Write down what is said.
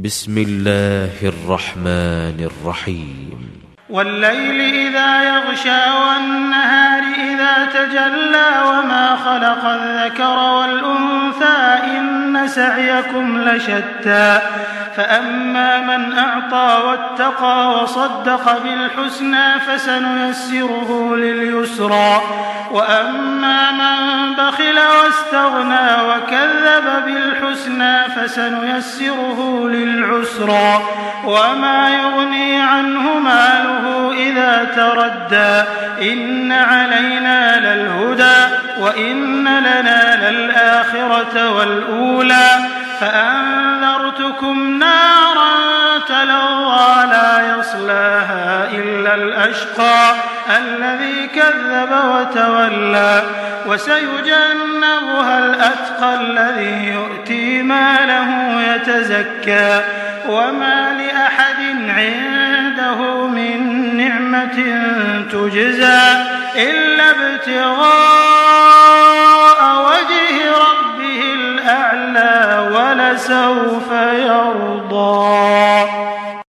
بسم الله الرحمن الرحيم والليل إذا يغشى والنهار إذا تجلى وما خلق الذكر والأنثى إن سعيكم لشتى فأما من أعطى واتقى وصدق بالحسنى فسنيسره لليسرى وأما من بخل واستغنى وكذب بالحسنى فسنيسره للعسرى وما يغني عنه ماله إذا تردى إن علينا للهدى وإن لنا للآخرة والأولى فأنذرتكم نارا تلظى لا يصلاها إلا الأشقى الذي كذب وتولى وسيجنبها الأتقى الذي يؤتي ماله يتزكى وما لأحد عنده من نعمة تجزى إلا ابتغاء وجه ربه الأعلى ولسوف يرضى.